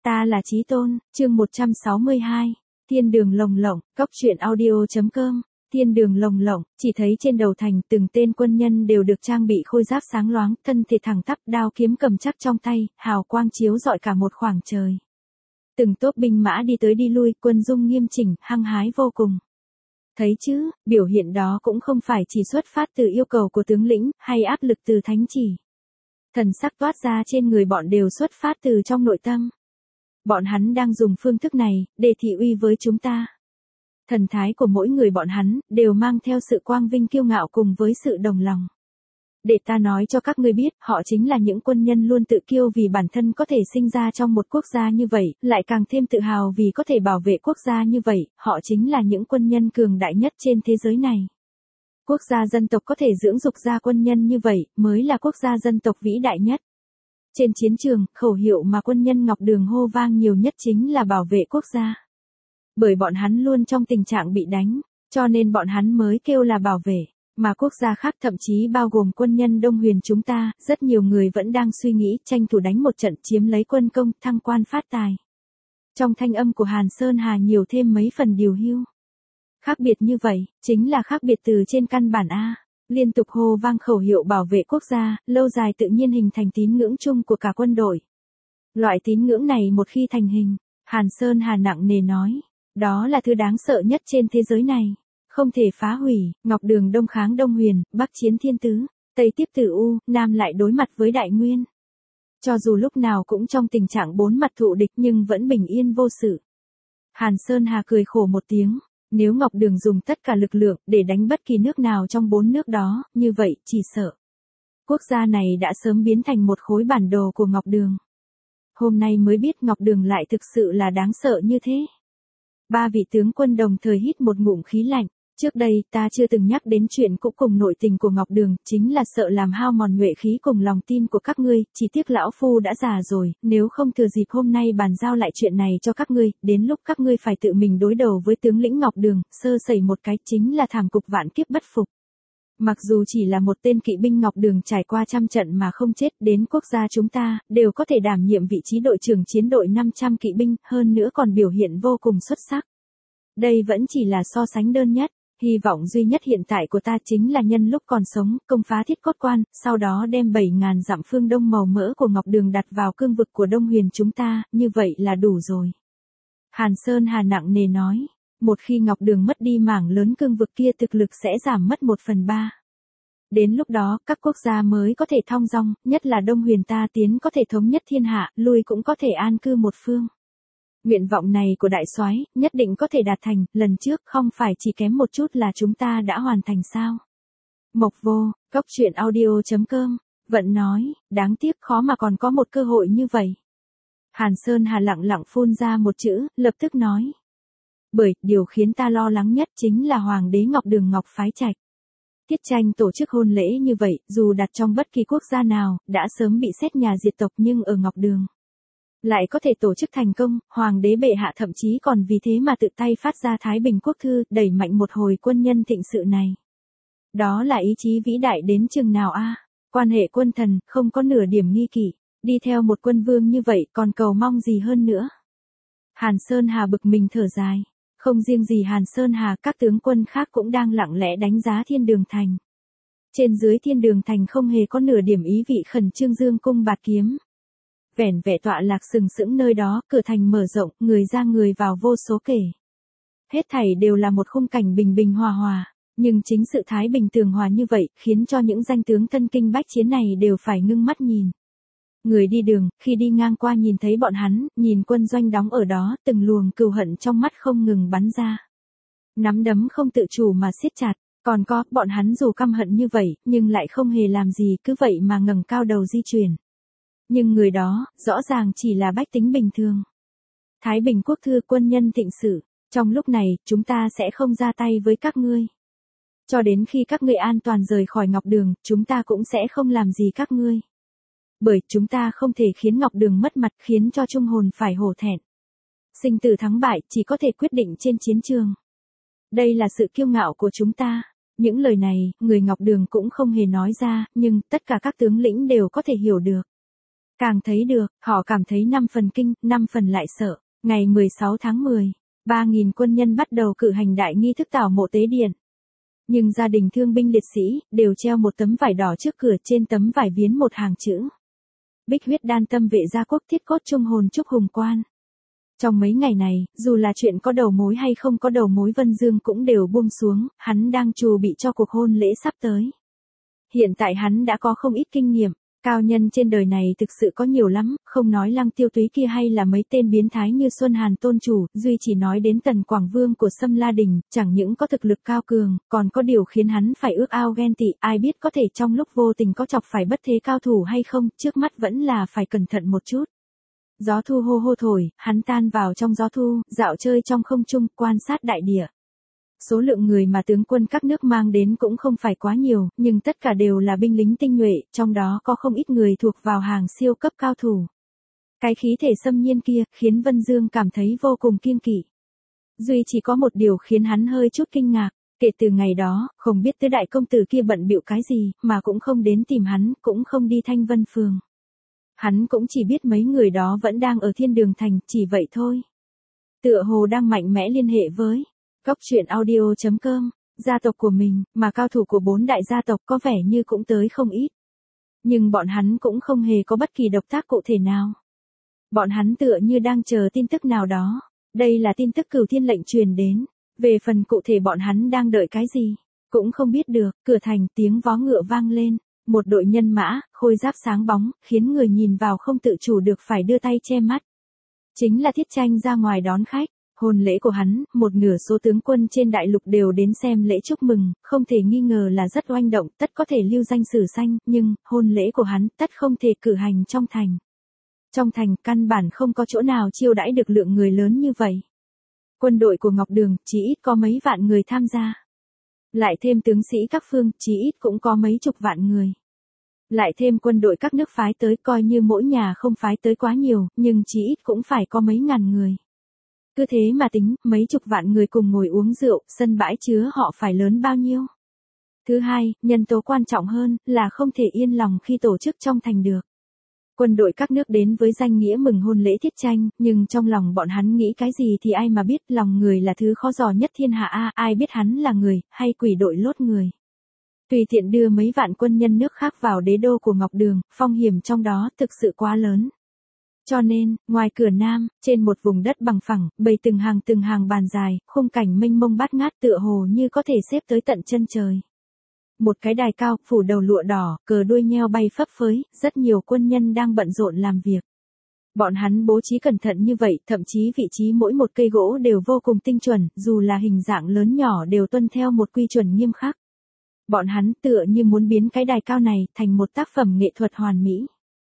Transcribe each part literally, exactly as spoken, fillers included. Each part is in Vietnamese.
Ta là Chí Tôn, chương một trăm sáu mươi hai. Thiên đường lồng lộng, cốc truyện audio.com. Thiên đường lồng lộng, chỉ thấy trên đầu thành từng tên quân nhân đều được trang bị khôi giáp sáng loáng, thân thể thẳng tắp, đao kiếm cầm chắc trong tay, hào quang chiếu rọi cả một khoảng trời. Từng tốp binh mã đi tới đi lui, quân dung nghiêm chỉnh, hăng hái vô cùng. Thấy chứ, biểu hiện đó cũng không phải chỉ xuất phát từ yêu cầu của tướng lĩnh, hay áp lực từ thánh chỉ. Thần sắc toát ra trên người bọn đều xuất phát từ trong nội tâm. Bọn hắn đang dùng phương thức này, để thị uy với chúng ta. Thần thái của mỗi người bọn hắn, đều mang theo sự quang vinh kiêu ngạo cùng với sự đồng lòng. Để ta nói cho các ngươi biết, họ chính là những quân nhân luôn tự kiêu vì bản thân có thể sinh ra trong một quốc gia như vậy, lại càng thêm tự hào vì có thể bảo vệ quốc gia như vậy, họ chính là những quân nhân cường đại nhất trên thế giới này. Quốc gia dân tộc có thể dưỡng dục ra quân nhân như vậy, mới là quốc gia dân tộc vĩ đại nhất. Trên chiến trường, khẩu hiệu mà quân nhân Ngọc Đường hô vang nhiều nhất chính là bảo vệ quốc gia. Bởi bọn hắn luôn trong tình trạng bị đánh, cho nên bọn hắn mới kêu là bảo vệ. Mà quốc gia khác thậm chí bao gồm quân nhân Đông Huyền chúng ta, rất nhiều người vẫn đang suy nghĩ tranh thủ đánh một trận chiếm lấy quân công, thăng quan phát tài. Trong thanh âm của Hàn Sơn Hà nhiều thêm mấy phần điều hưu. Khác biệt như vậy, chính là khác biệt từ trên căn bản A. Liên tục hô vang khẩu hiệu bảo vệ quốc gia, lâu dài tự nhiên hình thành tín ngưỡng chung của cả quân đội. Loại tín ngưỡng này một khi thành hình, Hàn Sơn Hà nặng nề nói, đó là thứ đáng sợ nhất trên thế giới này. Không thể phá hủy, Ngọc Đường Đông kháng Đông Huyền, Bắc chiến Thiên Tứ, Tây tiếp Tử U, Nam lại đối mặt với Đại Nguyên. Cho dù lúc nào cũng trong tình trạng bốn mặt thụ địch nhưng vẫn bình yên vô sự. Hàn Sơn Hà cười khổ một tiếng, nếu Ngọc Đường dùng tất cả lực lượng để đánh bất kỳ nước nào trong bốn nước đó, như vậy, chỉ sợ. Quốc gia này đã sớm biến thành một khối bản đồ của Ngọc Đường. Hôm nay mới biết Ngọc Đường lại thực sự là đáng sợ như thế. Ba vị tướng quân đồng thời hít một ngụm khí lạnh. Trước đây, ta chưa từng nhắc đến chuyện cũ cùng nội tình của Ngọc Đường, chính là sợ làm hao mòn nhuệ khí cùng lòng tin của các ngươi, chỉ tiếc lão phu đã già rồi, nếu không thừa dịp hôm nay bàn giao lại chuyện này cho các ngươi, đến lúc các ngươi phải tự mình đối đầu với tướng lĩnh Ngọc Đường, sơ sẩy một cái chính là thảm cục vạn kiếp bất phục. Mặc dù chỉ là một tên kỵ binh Ngọc Đường trải qua trăm trận mà không chết, đến quốc gia chúng ta, đều có thể đảm nhiệm vị trí đội trưởng chiến đội năm trăm kỵ binh, hơn nữa còn biểu hiện vô cùng xuất sắc. Đây vẫn chỉ là so sánh đơn nhất. Hy vọng duy nhất hiện tại của ta chính là nhân lúc còn sống, công phá Thiết Cốt Quan, sau đó đem bảy ngàn dặm phương đông màu mỡ của Ngọc Đường đặt vào cương vực của Đông Huyền chúng ta, như vậy là đủ rồi. Hàn Sơn Hà nặng nề nói, một khi Ngọc Đường mất đi mảng lớn cương vực kia thực lực sẽ giảm mất một phần ba. Đến lúc đó, các quốc gia mới có thể thong dong, nhất là Đông Huyền ta tiến có thể thống nhất thiên hạ, lui cũng có thể an cư một phương. Nguyện vọng này của đại soái nhất định có thể đạt thành, lần trước không phải chỉ kém một chút là chúng ta đã hoàn thành sao. Mộc Vô, cốc truyện audio.com, vẫn nói, đáng tiếc khó mà còn có một cơ hội như vậy. Hàn Sơn Hà lặng lặng phun ra một chữ, lập tức nói. Bởi, điều khiến ta lo lắng nhất chính là Hoàng đế Ngọc Đường Ngọc Phái Trạch. Tiết Tranh tổ chức hôn lễ như vậy, dù đặt trong bất kỳ quốc gia nào, đã sớm bị xét nhà diệt tộc nhưng ở Ngọc Đường lại có thể tổ chức thành công, Hoàng đế bệ hạ thậm chí còn vì thế mà tự tay phát ra Thái Bình Quốc Thư, đẩy mạnh một hồi quân nhân thịnh sự này. Đó là ý chí vĩ đại đến chừng nào a? À? Quan hệ quân thần, không có nửa điểm nghi kỵ, đi theo một quân vương như vậy còn cầu mong gì hơn nữa. Hàn Sơn Hà bực mình thở dài, không riêng gì Hàn Sơn Hà, các tướng quân khác cũng đang lặng lẽ đánh giá Thiên Đường Thành. Trên dưới Thiên Đường Thành không hề có nửa điểm ý vị khẩn trương dương cung bạt kiếm. Vẻn vẹn tọa lạc sừng sững nơi đó, cửa thành mở rộng, người ra người vào vô số kể. Hết thảy đều là một khung cảnh bình bình hòa hòa, nhưng chính sự thái bình tường hòa như vậy, khiến cho những danh tướng thân kinh bách chiến này đều phải ngưng mắt nhìn. Người đi đường, khi đi ngang qua nhìn thấy bọn hắn, nhìn quân doanh đóng ở đó, từng luồng cừu hận trong mắt không ngừng bắn ra. Nắm đấm không tự chủ mà siết chặt, còn có, bọn hắn dù căm hận như vậy, nhưng lại không hề làm gì, cứ vậy mà ngẩng cao đầu di chuyển. Nhưng người đó, rõ ràng chỉ là bách tính bình thường. Thái Bình Quốc Thư quân nhân thịnh sự, trong lúc này, chúng ta sẽ không ra tay với các ngươi. Cho đến khi các ngươi an toàn rời khỏi Ngọc Đường, chúng ta cũng sẽ không làm gì các ngươi. Bởi chúng ta không thể khiến Ngọc Đường mất mặt, khiến cho Trung Hồn phải hổ thẹn. Sinh tử thắng bại chỉ có thể quyết định trên chiến trường. Đây là sự kiêu ngạo của chúng ta. Những lời này, người Ngọc Đường cũng không hề nói ra, nhưng tất cả các tướng lĩnh đều có thể hiểu được. Càng thấy được, họ cảm thấy năm phần kinh, năm phần lại sợ. Ngày mười sáu tháng mười, ba nghìn quân nhân bắt đầu cử hành đại nghi thức tảo mộ tế điện. Nhưng gia đình thương binh liệt sĩ, đều treo một tấm vải đỏ trước cửa, trên tấm vải viến một hàng chữ. Bích huyết đan tâm vệ gia quốc, thiết cốt trung hồn chúc hùng quan. Trong mấy ngày này, dù là chuyện có đầu mối hay không có đầu mối, Vân Dương cũng đều buông xuống, hắn đang chuẩn bị cho cuộc hôn lễ sắp tới. Hiện tại hắn đã có không ít kinh nghiệm, cao nhân trên đời này thực sự có nhiều lắm, không nói Lăng Tiêu Túy kia hay là mấy tên biến thái như Xuân Hàn Tôn Chủ, duy chỉ nói đến Tần Quảng Vương của Sâm La Đình, chẳng những có thực lực cao cường, còn có điều khiến hắn phải ước ao ghen tị, ai biết có thể trong lúc vô tình có chọc phải bất thế cao thủ hay không, trước mắt vẫn là phải cẩn thận một chút. Gió thu hô hô thổi, hắn tan vào trong gió thu, dạo chơi trong không trung, quan sát đại địa. Số lượng người mà tướng quân các nước mang đến cũng không phải quá nhiều, nhưng tất cả đều là binh lính tinh nhuệ, trong đó có không ít người thuộc vào hàng siêu cấp cao thủ. Cái khí thể xâm nhiên kia, khiến Vân Dương cảm thấy vô cùng kiêng kỵ. Duy chỉ có một điều khiến hắn hơi chút kinh ngạc, kể từ ngày đó, không biết tứ đại công tử kia bận bịu cái gì, mà cũng không đến tìm hắn, cũng không đi Thanh Vân Phường. Hắn cũng chỉ biết mấy người đó vẫn đang ở Thiên Đường Thành, chỉ vậy thôi. Tựa hồ đang mạnh mẽ liên hệ với Góc truyện audio chấm com, gia tộc của mình, mà cao thủ của bốn đại gia tộc có vẻ như cũng tới không ít. Nhưng bọn hắn cũng không hề có bất kỳ động tác cụ thể nào. Bọn hắn tựa như đang chờ tin tức nào đó. Đây là tin tức Cửu Thiên lệnh truyền đến. Về phần cụ thể bọn hắn đang đợi cái gì, cũng không biết được. Cửa thành, tiếng vó ngựa vang lên. Một đội nhân mã, khôi giáp sáng bóng, khiến người nhìn vào không tự chủ được phải đưa tay che mắt. Chính là Thiết Tranh ra ngoài đón khách. Hôn lễ của hắn, một nửa số tướng quân trên đại lục đều đến xem lễ chúc mừng, không thể nghi ngờ là rất oanh động, tất có thể lưu danh sử xanh, nhưng, hôn lễ của hắn, tất không thể cử hành trong thành. Trong thành, căn bản không có chỗ nào chiêu đãi được lượng người lớn như vậy. Quân đội của Ngọc Đường, chỉ ít có mấy vạn người tham gia. Lại thêm tướng sĩ các phương, chỉ ít cũng có mấy chục vạn người. Lại thêm quân đội các nước phái tới, coi như mỗi nhà không phái tới quá nhiều, nhưng chỉ ít cũng phải có mấy ngàn người. Cứ thế mà tính, mấy chục vạn người cùng ngồi uống rượu, sân bãi chứa họ phải lớn bao nhiêu. Thứ hai, nhân tố quan trọng hơn, là không thể yên lòng khi tổ chức trong thành được. Quân đội các nước đến với danh nghĩa mừng hôn lễ Thiết Tranh, nhưng trong lòng bọn hắn nghĩ cái gì thì ai mà biết, lòng người là thứ khó dò nhất thiên hạ a, ai biết hắn là người, hay quỷ đội lốt người. Tùy tiện đưa mấy vạn quân nhân nước khác vào đế đô của Ngọc Đường, phong hiểm trong đó thực sự quá lớn. Cho nên, ngoài cửa nam, trên một vùng đất bằng phẳng, bày từng hàng từng hàng bàn dài, khung cảnh mênh mông bát ngát tựa hồ như có thể xếp tới tận chân trời. Một cái đài cao, phủ đầu lụa đỏ, cờ đuôi nheo bay phấp phới, rất nhiều quân nhân đang bận rộn làm việc. Bọn hắn bố trí cẩn thận như vậy, thậm chí vị trí mỗi một cây gỗ đều vô cùng tinh chuẩn, dù là hình dạng lớn nhỏ đều tuân theo một quy chuẩn nghiêm khắc. Bọn hắn tựa như muốn biến cái đài cao này thành một tác phẩm nghệ thuật hoàn mỹ.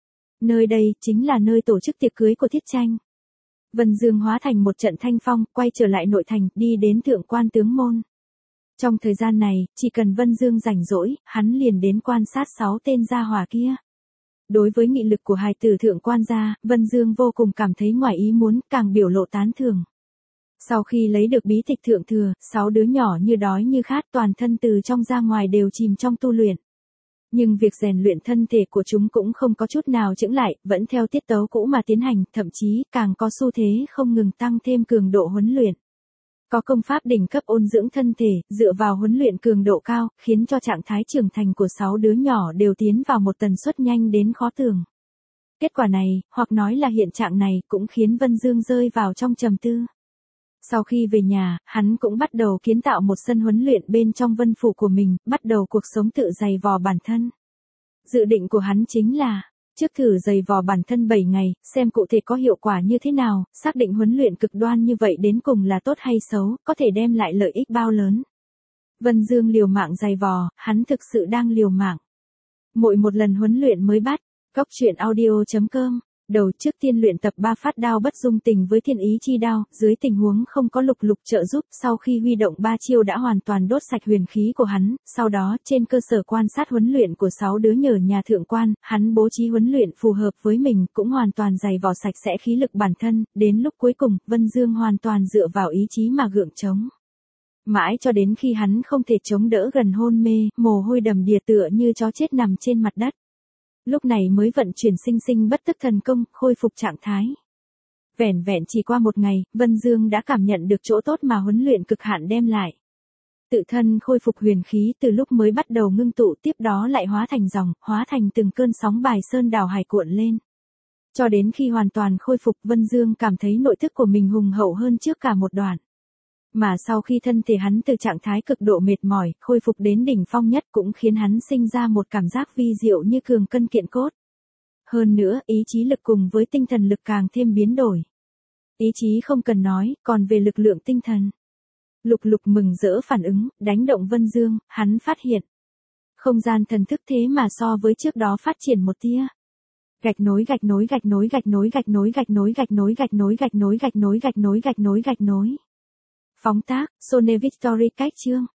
Nơi đây chính là nơi tổ chức tiệc cưới của Thiết Tranh. Vân Dương hóa thành một trận thanh phong, quay trở lại nội thành, đi đến Thượng Quan Tướng Môn. Trong thời gian này, chỉ cần Vân Dương rảnh rỗi, hắn liền đến quan sát sáu tên gia hỏa kia. Đối với nghị lực của hài tử Thượng Quan gia, Vân Dương vô cùng cảm thấy ngoài ý muốn, càng biểu lộ tán thưởng. Sau khi lấy được bí tịch thượng thừa, sáu đứa nhỏ như đói như khát, toàn thân từ trong ra ngoài đều chìm trong tu luyện. Nhưng việc rèn luyện thân thể của chúng cũng không có chút nào chững lại, vẫn theo tiết tấu cũ mà tiến hành, thậm chí càng có xu thế không ngừng tăng thêm cường độ huấn luyện. Có công pháp đỉnh cấp ôn dưỡng thân thể, dựa vào huấn luyện cường độ cao, khiến cho trạng thái trưởng thành của sáu đứa nhỏ đều tiến vào một tần suất nhanh đến khó tưởng. Kết quả này, hoặc nói là hiện trạng này, cũng khiến Vân Dương rơi vào trong trầm tư. Sau khi về nhà, hắn cũng bắt đầu kiến tạo một sân huấn luyện bên trong vân phủ của mình, bắt đầu cuộc sống tự dày vò bản thân. Dự định của hắn chính là, trước thử dày vò bản thân bảy ngày, xem cụ thể có hiệu quả như thế nào, xác định huấn luyện cực đoan như vậy đến cùng là tốt hay xấu, có thể đem lại lợi ích bao lớn. Vân Dương liều mạng dày vò, hắn thực sự đang liều mạng. Mỗi một lần huấn luyện mới bắt, Góc truyện audio chấm com. Đầu trước tiên luyện tập ba phát đao bất dung tình với thiên ý chi đao, dưới tình huống không có lục lục trợ giúp, sau khi huy động ba chiêu đã hoàn toàn đốt sạch huyền khí của hắn, sau đó, trên cơ sở quan sát huấn luyện của sáu đứa nhờ nhà thượng quan, hắn bố trí huấn luyện phù hợp với mình, cũng hoàn toàn dày vò sạch sẽ khí lực bản thân, đến lúc cuối cùng, Vân Dương hoàn toàn dựa vào ý chí mà gượng chống. Mãi cho đến khi hắn không thể chống đỡ gần hôn mê, mồ hôi đầm đìa tựa như chó chết nằm trên mặt đất. Lúc này mới vận chuyển sinh sinh bất tức thần công, khôi phục trạng thái. Vẻn vẹn chỉ qua một ngày, Vân Dương đã cảm nhận được chỗ tốt mà huấn luyện cực hạn đem lại. Tự thân khôi phục huyền khí từ lúc mới bắt đầu ngưng tụ tiếp đó lại hóa thành dòng, hóa thành từng cơn sóng bài sơn đảo hải cuộn lên. Cho đến khi hoàn toàn khôi phục Vân Dương cảm thấy nội thức của mình hùng hậu hơn trước cả một đoạn. Mà sau khi thân thể hắn từ trạng thái cực độ mệt mỏi, khôi phục đến đỉnh phong nhất cũng khiến hắn sinh ra một cảm giác vi diệu như cường cân kiện cốt. Hơn nữa, ý chí lực cùng với tinh thần lực càng thêm biến đổi. Ý chí không cần nói, còn về lực lượng tinh thần. Lục Lục mừng rỡ phản ứng, đánh động Vân Dương, hắn phát hiện. Không gian thần thức thế mà so với trước đó phát triển một tia. Gạch nối gạch nối gạch nối gạch nối gạch nối gạch nối gạch nối gạch nối gạch nối gạch nối gạch nối gạch nối gạch nối. Phóng tác, Sone Victory cách chương.